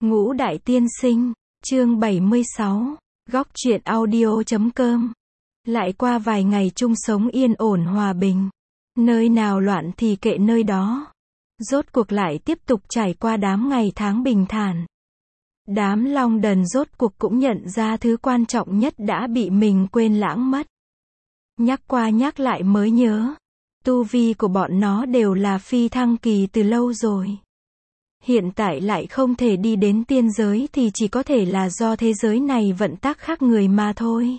Ngũ Đại Tiên Sinh, chương 76, góc truyện audio.com. Lại qua vài ngày chung sống yên ổn hòa bình. Nơi nào loạn thì kệ nơi đó. Rốt cuộc lại tiếp tục trải qua đám ngày tháng bình thản. Đám Long Đần rốt cuộc cũng nhận ra thứ quan trọng nhất đã bị mình quên lãng mất. Nhắc qua nhắc lại mới nhớ. Tu vi của bọn nó đều là phi thăng kỳ từ lâu rồi. Hiện tại lại không thể đi đến tiên giới thì chỉ có thể là do thế giới này vận tắc khác người mà thôi.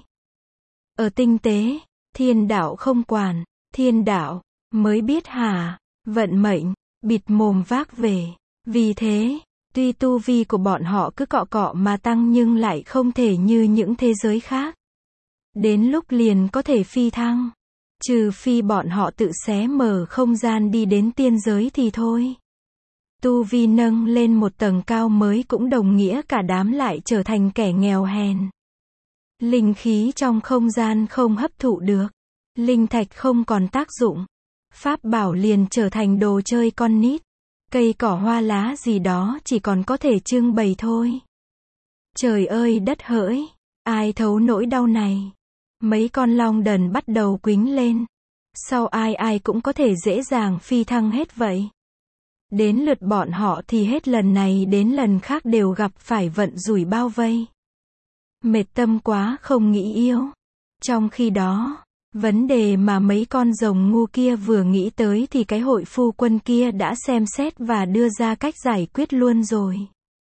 Ở tinh tế, thiên đạo không quản, thiên đạo mới biết hả, vận mệnh, bịt mồm vác về. Vì thế, tuy tu vi của bọn họ cứ cọ cọ mà tăng nhưng lại không thể như những thế giới khác. Đến lúc liền có thể phi thăng. Trừ phi bọn họ tự xé mở không gian đi đến tiên giới thì thôi. Tu vi nâng lên một tầng cao mới cũng đồng nghĩa cả đám lại trở thành kẻ nghèo hèn. Linh khí trong không gian không hấp thụ được. Linh thạch không còn tác dụng. Pháp bảo liền trở thành đồ chơi con nít. Cây cỏ hoa lá gì đó chỉ còn có thể trưng bày thôi. Trời ơi đất hỡi, ai thấu nỗi đau này. Mấy con Long Đần bắt đầu quýnh lên. Sao ai cũng có thể dễ dàng phi thăng hết vậy? Đến lượt bọn họ thì hết lần này đến lần khác đều gặp phải vận rủi bao vây. Mệt tâm quá không nghĩ yêu. Trong khi đó, vấn đề mà mấy con rồng ngu kia vừa nghĩ tới thì cái hội phu quân kia đã xem xét và đưa ra cách giải quyết luôn rồi.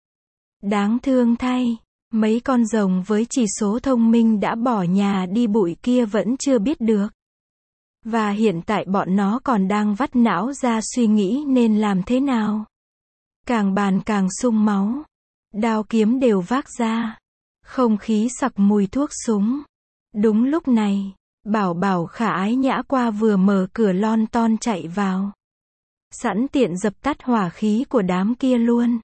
Đáng thương thay, mấy con rồng với chỉ số thông minh đã bỏ nhà đi bụi kia vẫn chưa biết được. Và hiện tại bọn nó còn đang vắt não ra suy nghĩ nên làm thế nào. Càng bàn càng sung máu. Đao kiếm đều vác ra. Không khí sặc mùi thuốc súng. Đúng lúc này, Bảo khả ái nhã qua vừa mở cửa lon ton chạy vào. Sẵn tiện dập tắt hỏa khí của đám kia luôn.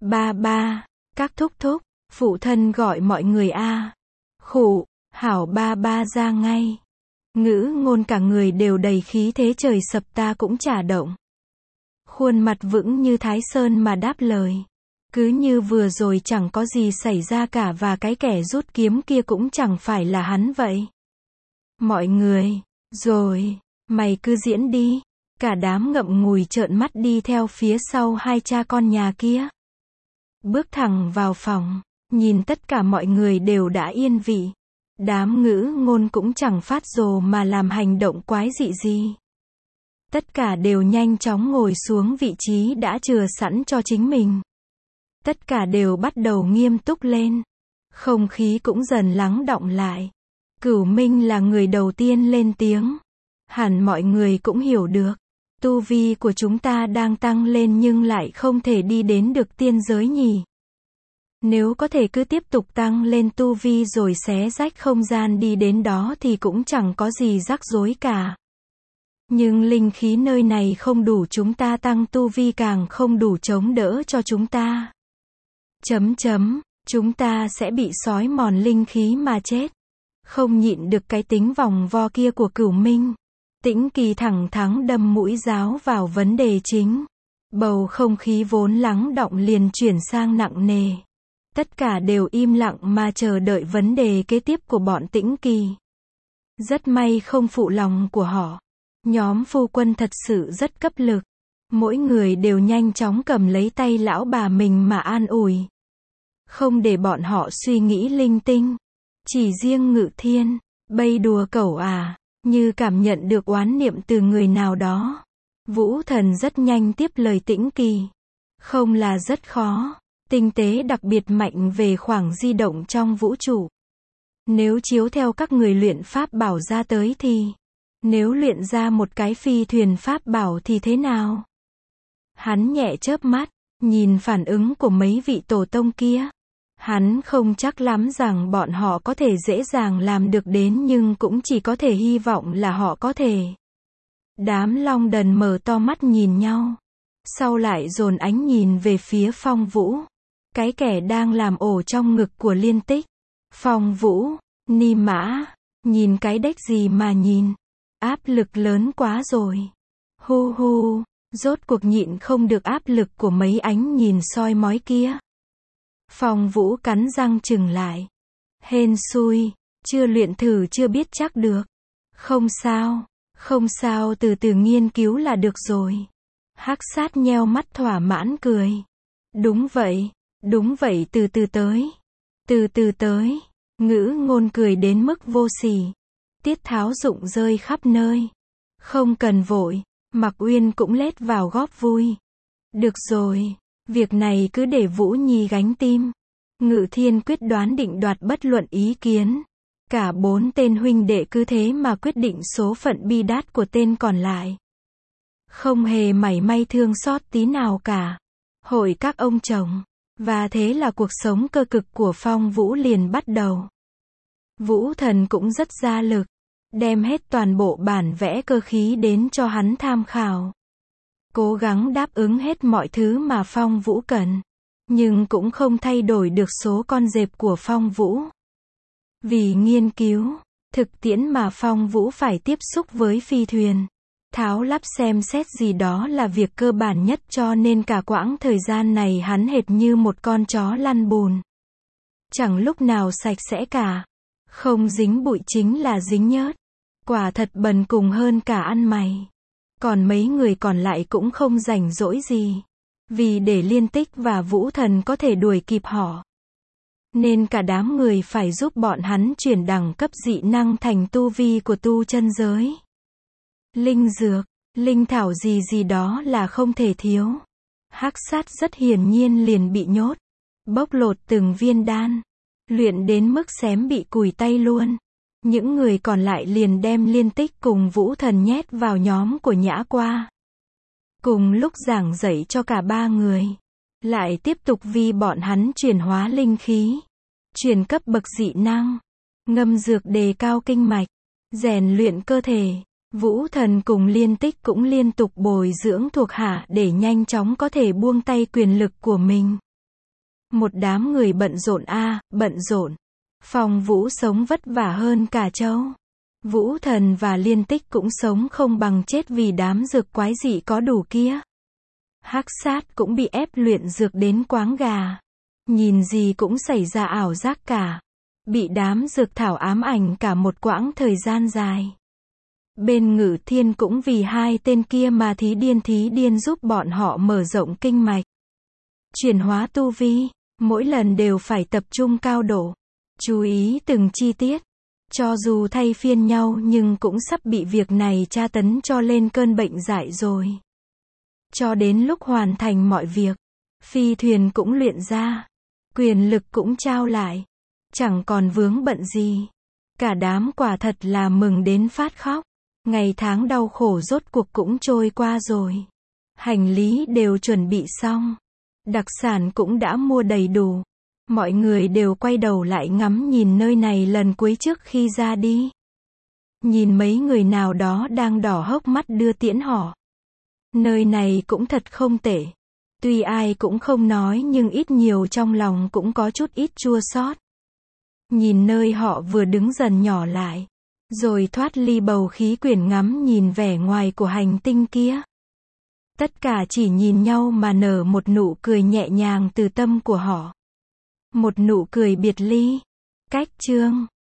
Ba, các thúc thúc, phụ thân gọi mọi người a. Khụ, hảo ba ra ngay. Ngữ ngôn cả người đều đầy khí thế trời sập ta cũng chả động. Khuôn mặt vững như Thái Sơn mà đáp lời. Cứ như vừa rồi chẳng có gì xảy ra cả và cái kẻ rút kiếm kia cũng chẳng phải là hắn vậy. Mọi người, rồi, mày cứ diễn đi. Cả đám ngậm ngùi trợn mắt đi theo phía sau hai cha con nhà kia. Bước thẳng vào phòng, nhìn tất cả mọi người đều đã yên vị. Đám ngữ ngôn cũng chẳng phát rồ mà làm hành động quái dị gì. Tất cả đều nhanh chóng ngồi xuống vị trí đã chừa sẵn cho chính mình. Tất cả đều bắt đầu nghiêm túc lên. Không khí cũng dần lắng đọng lại. Cửu Minh là người đầu tiên lên tiếng. Hẳn mọi người cũng hiểu được. Tu vi của chúng ta đang tăng lên nhưng lại không thể đi đến được tiên giới nhỉ. Nếu có thể cứ tiếp tục tăng lên tu vi rồi xé rách không gian đi đến đó thì cũng chẳng có gì rắc rối cả. Nhưng linh khí nơi này không đủ chúng ta tăng tu vi càng không đủ chống đỡ cho chúng ta. Chúng ta sẽ bị xói mòn linh khí mà chết. Không nhịn được cái tính vòng vo kia của Cửu Minh. Tĩnh Kỳ thẳng thắn đâm mũi giáo vào vấn đề chính. Bầu không khí vốn lắng đọng liền chuyển sang nặng nề. Tất cả đều im lặng mà chờ đợi vấn đề kế tiếp của bọn Tĩnh Kỳ. Rất may không phụ lòng của họ. Nhóm phu quân thật sự rất cấp lực. Mỗi người đều nhanh chóng cầm lấy tay lão bà mình mà an ủi. Không để bọn họ suy nghĩ linh tinh. Chỉ riêng Ngự Thiên, bây đùa cẩu à, như cảm nhận được oán niệm từ người nào đó. Vũ Thần rất nhanh tiếp lời Tĩnh Kỳ. Không là rất khó. Tinh tế đặc biệt mạnh về khoảng di động trong vũ trụ. Nếu chiếu theo các người luyện pháp bảo ra tới thì, nếu luyện ra một cái phi thuyền pháp bảo thì thế nào? Hắn nhẹ chớp mắt, nhìn phản ứng của mấy vị tổ tông kia. Hắn không chắc lắm rằng bọn họ có thể dễ dàng làm được đến nhưng cũng chỉ có thể hy vọng là họ có thể. Đám Long Đần mở to mắt nhìn nhau. Sau lại dồn ánh nhìn về phía Phong Vũ. Cái kẻ đang làm ổ trong ngực của Liên Tích. Phong Vũ, ni mã, nhìn cái đếch gì mà nhìn. Áp lực lớn quá rồi. Hu, rốt cuộc nhịn không được áp lực của mấy ánh nhìn soi mói kia. Phong Vũ cắn răng chừng lại. Hên xui, chưa luyện thử chưa biết chắc được. Không sao, không sao, từ từ nghiên cứu là được rồi. Hắc Sát nheo mắt thỏa mãn cười. Đúng vậy, từ từ tới. Từ từ tới. Ngữ Ngôn cười đến mức vô sỉ. Tiết tháo dụng rơi khắp nơi. Không cần vội, Mặc Uyên cũng lết vào góp vui. Được rồi, việc này cứ để Vũ Nhi gánh tim. Ngự Thiên quyết đoán định đoạt bất luận ý kiến. Cả 4 tên huynh đệ cứ thế mà quyết định số phận bi đát của tên còn lại. Không hề mảy may thương xót tí nào cả. Hội các ông chồng. Và thế là cuộc sống cơ cực của Phong Vũ liền bắt đầu. Vũ Thần cũng rất ra lực. Đem hết toàn bộ bản vẽ cơ khí đến cho hắn tham khảo. Cố gắng đáp ứng hết mọi thứ mà Phong Vũ cần. Nhưng cũng không thay đổi được số con dẹp của Phong Vũ. Vì nghiên cứu, thực tiễn mà Phong Vũ phải tiếp xúc với phi thuyền. Tháo lắp xem xét gì đó là việc cơ bản nhất, cho nên cả quãng thời gian này hắn hệt như một con chó lăn bùn. Chẳng lúc nào sạch sẽ cả. Không dính bụi chính là dính nhớt. Quả thật bần cùng hơn cả ăn mày. Còn mấy người còn lại cũng không rảnh rỗi gì. Vì để Liên Tích và Vũ Thần có thể đuổi kịp họ, nên cả đám người phải giúp bọn hắn chuyển đẳng cấp dị năng thành tu vi của tu chân giới. Linh dược, linh thảo gì đó là không thể thiếu. Hắc Sát rất hiển nhiên liền bị nhốt. Bóc lột từng viên đan. Luyện đến mức xém bị cùi tay luôn. Những người còn lại liền đem Liên Tích cùng Vũ Thần nhét vào nhóm của Nhã Qua. Cùng lúc giảng dạy cho cả 3 người. Lại tiếp tục vì bọn hắn chuyển hóa linh khí. Chuyển cấp bậc dị năng. Ngâm dược đề cao kinh mạch. Rèn luyện cơ thể. Vũ Thần cùng Liên Tích cũng liên tục bồi dưỡng thuộc hạ để nhanh chóng có thể buông tay quyền lực của mình. Một đám người bận rộn bận rộn. Phong Vũ sống vất vả hơn cả trâu. Vũ Thần và Liên Tích cũng sống không bằng chết vì đám dược quái dị có đủ kia. Hắc Sát cũng bị ép luyện dược đến quáng gà. Nhìn gì cũng xảy ra ảo giác cả. Bị đám dược thảo ám ảnh cả một quãng thời gian dài. Bên Ngự Thiên cũng vì 2 tên kia mà thí điên giúp bọn họ mở rộng kinh mạch. Chuyển hóa tu vi, mỗi lần đều phải tập trung cao độ. Chú ý từng chi tiết. Cho dù thay phiên nhau nhưng cũng sắp bị việc này tra tấn cho lên cơn bệnh dại rồi. Cho đến lúc hoàn thành mọi việc, phi thuyền cũng luyện ra. Quyền lực cũng trao lại. Chẳng còn vướng bận gì. Cả đám quả thật là mừng đến phát khóc. Ngày tháng đau khổ rốt cuộc cũng trôi qua rồi. Hành lý đều chuẩn bị xong. Đặc sản cũng đã mua đầy đủ. Mọi người đều quay đầu lại ngắm nhìn nơi này lần cuối trước khi ra đi. Nhìn mấy người nào đó đang đỏ hốc mắt đưa tiễn họ. Nơi này cũng thật không tệ. Tuy ai cũng không nói nhưng ít nhiều trong lòng cũng có chút ít chua xót. Nhìn nơi họ vừa đứng dần nhỏ lại. Rồi thoát ly bầu khí quyển ngắm nhìn vẻ ngoài của hành tinh kia. Tất cả chỉ nhìn nhau mà nở một nụ cười nhẹ nhàng từ tâm của họ. Một nụ cười biệt ly. Cách chương